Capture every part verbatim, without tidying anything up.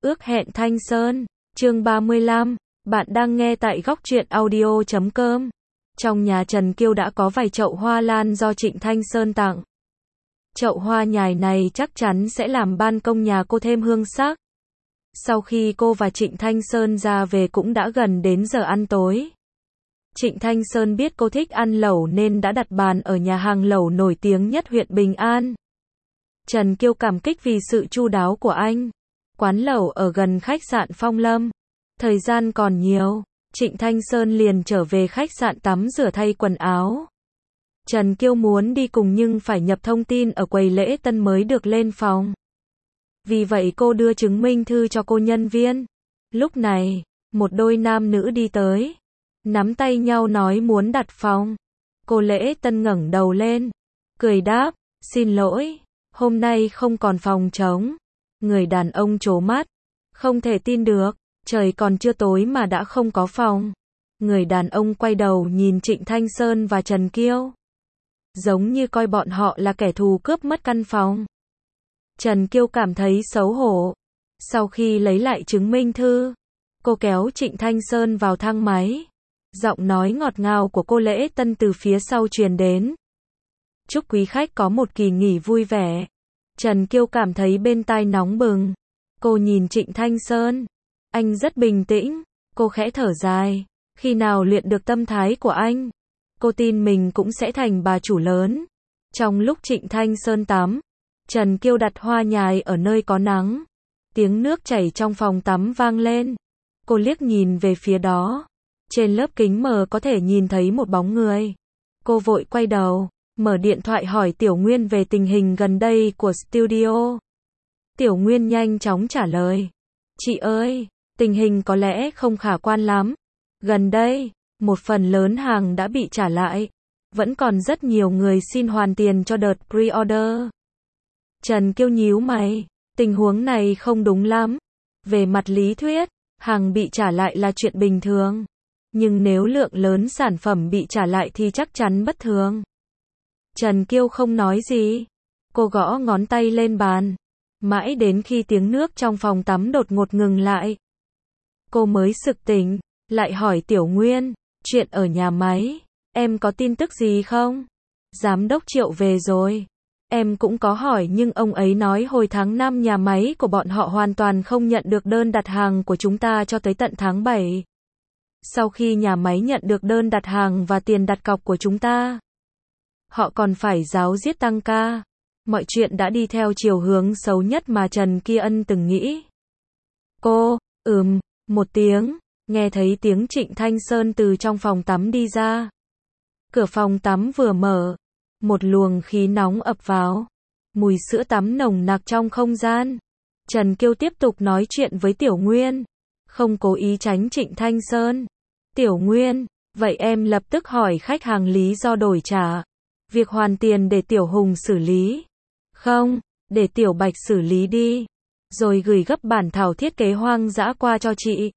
Ước hẹn Thanh Sơn, chương ba mươi lăm, bạn đang nghe tại góc truyện audio chấm com. Trong nhà Trần Kiêu đã có vài chậu hoa lan do Trịnh Thanh Sơn tặng. Chậu hoa nhài này chắc chắn sẽ làm ban công nhà cô thêm hương sắc. Sau khi cô và Trịnh Thanh Sơn ra về cũng đã gần đến giờ ăn tối. Trịnh Thanh Sơn biết cô thích ăn lẩu nên đã đặt bàn ở nhà hàng lẩu nổi tiếng nhất huyện Bình An. Trần Kiêu cảm kích vì sự chu đáo của anh. Quán lẩu ở gần khách sạn Phong Lâm. Thời gian còn nhiều, Trịnh Thanh Sơn liền trở về khách sạn tắm rửa thay quần áo. Trần Kiêu muốn đi cùng nhưng phải nhập thông tin ở quầy lễ tân mới được lên phòng. Vì vậy cô đưa chứng minh thư cho cô nhân viên. Lúc này, một đôi nam nữ đi tới, nắm tay nhau nói muốn đặt phòng. Cô lễ tân ngẩng đầu lên, cười đáp, xin lỗi, hôm nay không còn phòng trống. Người đàn ông trố mắt, không thể tin được, trời còn chưa tối mà đã không có phòng. Người đàn ông quay đầu nhìn Trịnh Thanh Sơn và Trần Kiêu, giống như coi bọn họ là kẻ thù cướp mất căn phòng. Trần Kiêu cảm thấy xấu hổ. Sau khi lấy lại chứng minh thư, cô kéo Trịnh Thanh Sơn vào thang máy. Giọng nói ngọt ngào của cô lễ tân từ phía sau truyền đến. Chúc quý khách có một kỳ nghỉ vui vẻ. Trần Kiêu cảm thấy bên tai nóng bừng. Cô nhìn Trịnh Thanh Sơn. Anh rất bình tĩnh. Cô khẽ thở dài. Khi nào luyện được tâm thái của anh, cô tin mình cũng sẽ thành bà chủ lớn. Trong lúc Trịnh Thanh Sơn tắm, Trần Kiêu đặt hoa nhài ở nơi có nắng. Tiếng nước chảy trong phòng tắm vang lên. Cô liếc nhìn về phía đó. Trên lớp kính mờ có thể nhìn thấy một bóng người. Cô vội quay đầu, mở điện thoại hỏi Tiểu Nguyên về tình hình gần đây của studio. Tiểu Nguyên nhanh chóng trả lời. Chị ơi, tình hình có lẽ không khả quan lắm. Gần đây, một phần lớn hàng đã bị trả lại. Vẫn còn rất nhiều người xin hoàn tiền cho đợt pre-order. Trần Kiêu nhíu mày, tình huống này không đúng lắm. Về mặt lý thuyết, hàng bị trả lại là chuyện bình thường. Nhưng nếu lượng lớn sản phẩm bị trả lại thì chắc chắn bất thường. Trần Kiêu không nói gì. Cô gõ ngón tay lên bàn. Mãi đến khi tiếng nước trong phòng tắm đột ngột ngừng lại, cô mới sực tỉnh, lại hỏi Tiểu Nguyên, chuyện ở nhà máy, em có tin tức gì không? Giám đốc Triệu về rồi. Em cũng có hỏi nhưng ông ấy nói hồi tháng năm nhà máy của bọn họ hoàn toàn không nhận được đơn đặt hàng của chúng ta cho tới tận tháng bảy. Sau khi nhà máy nhận được đơn đặt hàng và tiền đặt cọc của chúng ta, họ còn phải ráo riết tăng ca. Mọi chuyện đã đi theo chiều hướng xấu nhất mà Trần Kiêu Ân từng nghĩ. Cô, ừm, một tiếng, nghe thấy tiếng Trịnh Thanh Sơn từ trong phòng tắm đi ra. Cửa phòng tắm vừa mở, một luồng khí nóng ập vào. Mùi sữa tắm nồng nặc trong không gian. Trần Kiêu tiếp tục nói chuyện với Tiểu Nguyên, không cố ý tránh Trịnh Thanh Sơn. Tiểu Nguyên, vậy em lập tức hỏi khách hàng lý do đổi trả. Việc hoàn tiền để Tiểu Hùng xử lý. Không, để Tiểu Bạch xử lý đi. Rồi gửi gấp bản thảo thiết kế hoang dã qua cho chị.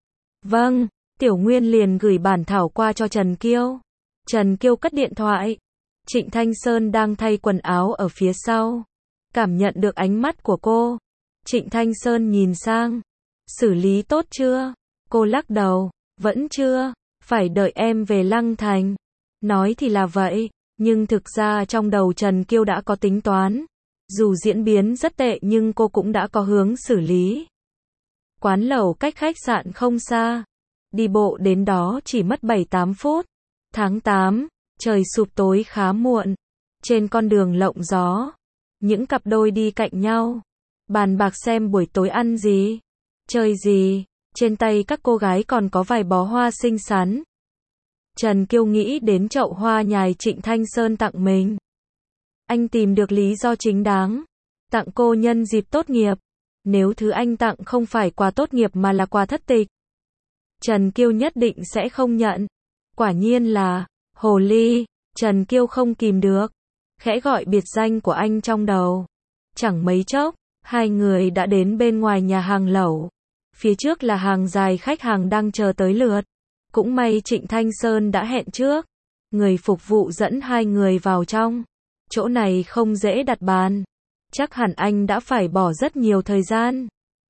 Vâng, Tiểu Nguyên liền gửi bản thảo qua cho Trần Kiêu. Trần Kiêu cất điện thoại. Trịnh Thanh Sơn đang thay quần áo ở phía sau. Cảm nhận được ánh mắt của cô. Trịnh Thanh Sơn nhìn sang. Xử lý tốt chưa? Cô lắc đầu. Vẫn chưa, phải đợi em về Lăng Thành. Nói thì là vậy, nhưng thực ra trong đầu Trần Kiêu đã có tính toán. Dù diễn biến rất tệ nhưng cô cũng đã có hướng xử lý. Quán lẩu cách khách sạn không xa. Đi bộ đến đó chỉ mất bảy tám phút. Tháng tám, trời sụp tối khá muộn. Trên con đường lộng gió, những cặp đôi đi cạnh nhau, bàn bạc xem buổi tối ăn gì, chơi gì. Trên tay các cô gái còn có vài bó hoa xinh xắn. Trần Kiêu nghĩ đến chậu hoa nhài Trịnh Thanh Sơn tặng mình. Anh tìm được lý do chính đáng. Tặng cô nhân dịp tốt nghiệp. Nếu thứ anh tặng không phải quà tốt nghiệp mà là quà thất tịch, Trần Kiêu nhất định sẽ không nhận. Quả nhiên là hồ ly. Trần Kiêu không kìm được, khẽ gọi biệt danh của anh trong đầu. Chẳng mấy chốc, hai người đã đến bên ngoài nhà hàng lẩu. Phía trước là hàng dài khách hàng đang chờ tới lượt. Cũng may Trịnh Thanh Sơn đã hẹn trước. Người phục vụ dẫn hai người vào trong. Chỗ này không dễ đặt bàn. Chắc hẳn anh đã phải bỏ rất nhiều thời gian.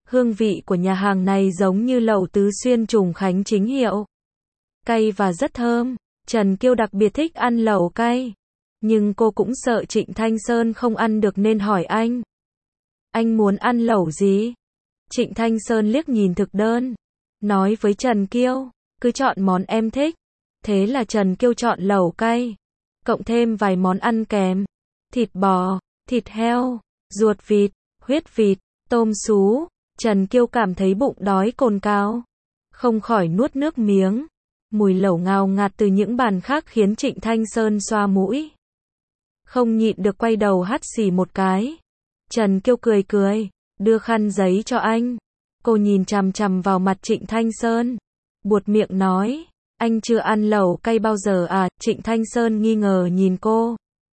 Hương vị của nhà hàng này giống như lẩu Tứ Xuyên Trùng Khánh chính hiệu. Cay và rất thơm. Trần Kiêu đặc biệt thích ăn lẩu cay. Nhưng cô cũng sợ Trịnh Thanh Sơn không ăn được nên hỏi anh. Anh muốn ăn lẩu gì? Trịnh Thanh Sơn liếc nhìn thực đơn. Nói với Trần Kiêu, cứ chọn món em thích. Thế là Trần Kiêu chọn lẩu cay. Cộng thêm vài món ăn kèm. Thịt bò, thịt heo, ruột vịt, huyết vịt, tôm sú. Trần Kiêu cảm thấy bụng đói cồn cào. Không khỏi nuốt nước miếng. Mùi lẩu ngào ngạt từ những bàn khác khiến Trịnh Thanh Sơn xoa mũi. Không nhịn được quay đầu hắt xì một cái. Trần Kiêu cười cười, đưa khăn giấy cho anh. Cô nhìn chằm chằm vào mặt Trịnh Thanh Sơn. Buột miệng nói, anh chưa ăn lẩu cay bao giờ à? Trịnh Thanh Sơn nghi ngờ nhìn cô.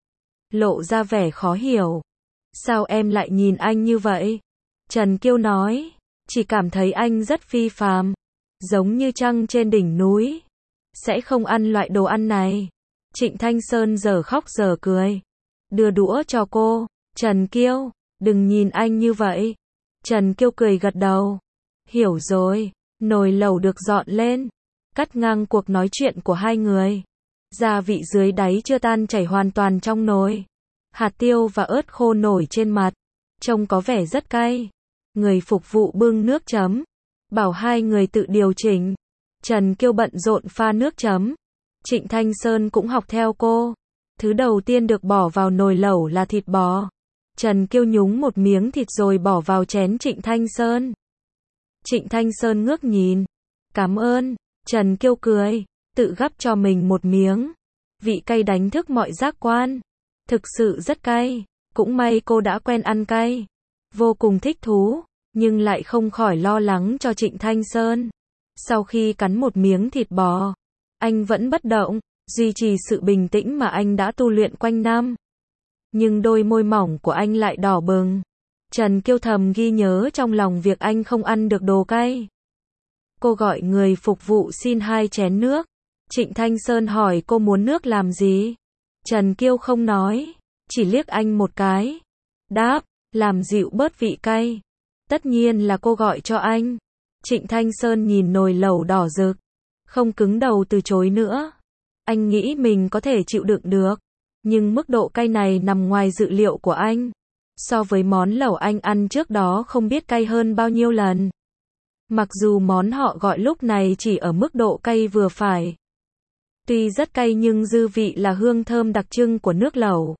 Lộ ra vẻ khó hiểu. Sao em lại nhìn anh như vậy? Trần Kiêu nói, chỉ cảm thấy anh rất phi phàm. Giống như trăng trên đỉnh núi. Sẽ không ăn loại đồ ăn này. Trịnh Thanh Sơn giờ khóc giờ cười. Đưa đũa cho cô. Trần Kiêu, đừng nhìn anh như vậy. Trần Kiêu cười gật đầu. Hiểu rồi. Nồi lẩu được dọn lên. Cắt ngang cuộc nói chuyện của hai người. Gia vị dưới đáy chưa tan chảy hoàn toàn trong nồi. Hạt tiêu và ớt khô nổi trên mặt. Trông có vẻ rất cay. Người phục vụ bưng nước chấm. Bảo hai người tự điều chỉnh. Trần Kiêu bận rộn pha nước chấm. Trịnh Thanh Sơn cũng học theo cô. Thứ đầu tiên được bỏ vào nồi lẩu là thịt bò. Trần Kiêu nhúng một miếng thịt rồi bỏ vào chén Trịnh Thanh Sơn. Trịnh Thanh Sơn ngước nhìn. Cảm ơn. Trần Kiêu cười. Tự gắp cho mình một miếng. Vị cay đánh thức mọi giác quan. Thực sự rất cay. Cũng may cô đã quen ăn cay. Vô cùng thích thú. Nhưng lại không khỏi lo lắng cho Trịnh Thanh Sơn. Sau khi cắn một miếng thịt bò, anh vẫn bất động, duy trì sự bình tĩnh mà anh đã tu luyện quanh năm. Nhưng đôi môi mỏng của anh lại đỏ bừng. Trần Kiêu thầm ghi nhớ trong lòng việc anh không ăn được đồ cay. Cô gọi người phục vụ xin hai chén nước. Trịnh Thanh Sơn hỏi cô muốn nước làm gì. Trần Kiêu không nói, chỉ liếc anh một cái. Đáp, làm dịu bớt vị cay. Tất nhiên là cô gọi cho anh. Trịnh Thanh Sơn nhìn nồi lẩu đỏ rực. Không cứng đầu từ chối nữa. Anh nghĩ mình có thể chịu đựng được. Nhưng mức độ cay này nằm ngoài dự liệu của anh. So với món lẩu anh ăn trước đó không biết cay hơn bao nhiêu lần. Mặc dù món họ gọi lúc này chỉ ở mức độ cay vừa phải. Tuy rất cay nhưng dư vị là hương thơm đặc trưng của nước lẩu.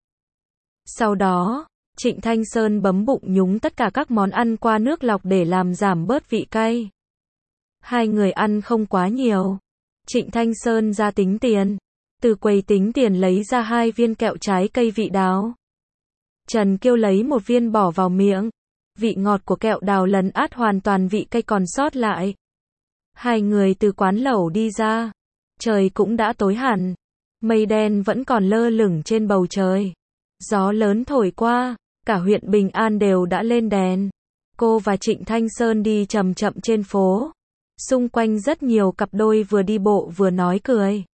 Sau đó, Trịnh Thanh Sơn bấm bụng nhúng tất cả các món ăn qua nước lọc để làm giảm bớt vị cay. Hai người ăn không quá nhiều. Trịnh Thanh Sơn ra tính tiền. Từ quầy tính tiền lấy ra hai viên kẹo trái cây vị đào. Trần Kiêu lấy một viên bỏ vào miệng. Vị ngọt của kẹo đào lấn át hoàn toàn vị cay còn sót lại. Hai người từ quán lẩu đi ra. Trời cũng đã tối hẳn. Mây đen vẫn còn lơ lửng trên bầu trời. Gió lớn thổi qua. Cả huyện Bình An đều đã lên đèn. Cô và Trịnh Thanh Sơn đi chậm chậm trên phố. Xung quanh rất nhiều cặp đôi vừa đi bộ vừa nói cười.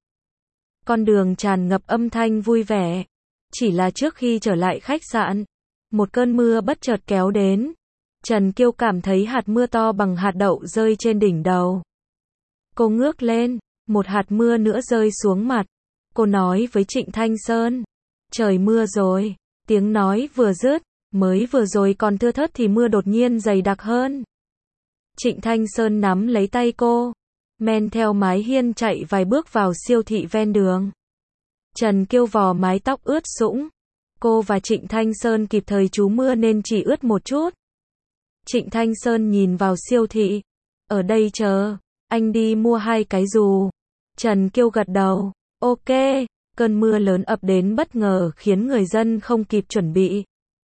Con đường tràn ngập âm thanh vui vẻ. Chỉ là trước khi trở lại khách sạn, một cơn mưa bất chợt kéo đến. Trần Kiêu cảm thấy hạt mưa to bằng hạt đậu rơi trên đỉnh đầu. Cô ngước lên, một hạt mưa nữa rơi xuống mặt. Cô nói với Trịnh Thanh Sơn, trời mưa rồi. Tiếng nói vừa dứt, mới vừa rồi còn thưa thớt thì mưa đột nhiên dày đặc hơn. Trịnh Thanh Sơn nắm lấy tay cô, men theo mái hiên chạy vài bước vào siêu thị ven đường. Trần Kiêu vò mái tóc ướt sũng. Cô và Trịnh Thanh Sơn kịp thời trú mưa nên chỉ ướt một chút. Trịnh Thanh Sơn nhìn vào siêu thị. Ở đây chờ, anh đi mua hai cái dù. Trần Kiêu gật đầu. Ok. Cơn mưa lớn ập đến bất ngờ khiến người dân không kịp chuẩn bị.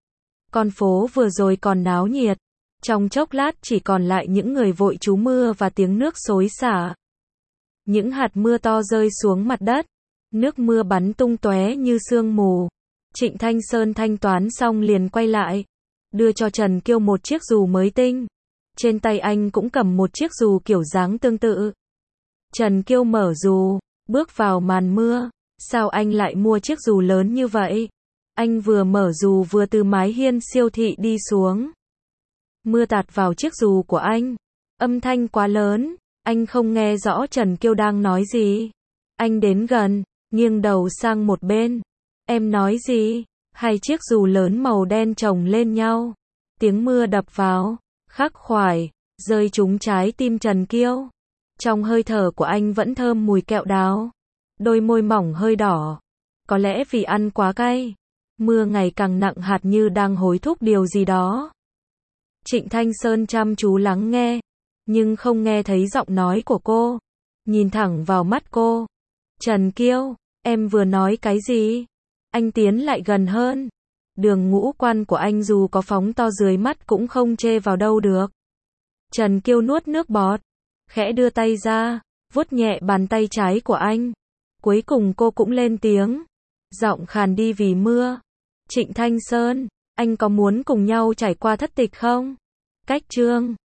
Con phố vừa rồi còn náo nhiệt. Trong chốc lát chỉ còn lại những người vội trú mưa và tiếng nước xối xả. Những hạt mưa to rơi xuống mặt đất. Nước mưa bắn tung tóe như sương mù. Trịnh Thanh Sơn thanh toán xong liền quay lại. Đưa cho Trần Kiêu một chiếc dù mới tinh. Trên tay anh cũng cầm một chiếc dù kiểu dáng tương tự. Trần Kiêu mở dù, bước vào màn mưa. Sao anh lại mua chiếc dù lớn như vậy? Anh vừa mở dù vừa từ mái hiên siêu thị đi xuống. Mưa tạt vào chiếc dù của anh. Âm thanh quá lớn, anh không nghe rõ Trần Kiêu đang nói gì. Anh đến gần, nghiêng đầu sang một bên. Em nói gì? Hai chiếc dù lớn màu đen chồng lên nhau. Tiếng mưa đập vào, khắc khoải, rơi trúng trái tim Trần Kiêu. Trong hơi thở của anh vẫn thơm mùi kẹo đào. Đôi môi mỏng hơi đỏ. Có lẽ vì ăn quá cay. Mưa ngày càng nặng hạt như đang hối thúc điều gì đó. Trịnh Thanh Sơn chăm chú lắng nghe, nhưng không nghe thấy giọng nói của cô. Nhìn thẳng vào mắt cô. Trần Kiêu, em vừa nói cái gì? Anh tiến lại gần hơn. Đường ngũ quan của anh dù có phóng to dưới mắt cũng không chê vào đâu được. Trần Kiêu nuốt nước bọt, khẽ đưa tay ra, vuốt nhẹ bàn tay trái của anh. Cuối cùng cô cũng lên tiếng, giọng khàn đi vì mưa. Trịnh Thanh Sơn, anh có muốn cùng nhau trải qua thất tịch không? Cách chương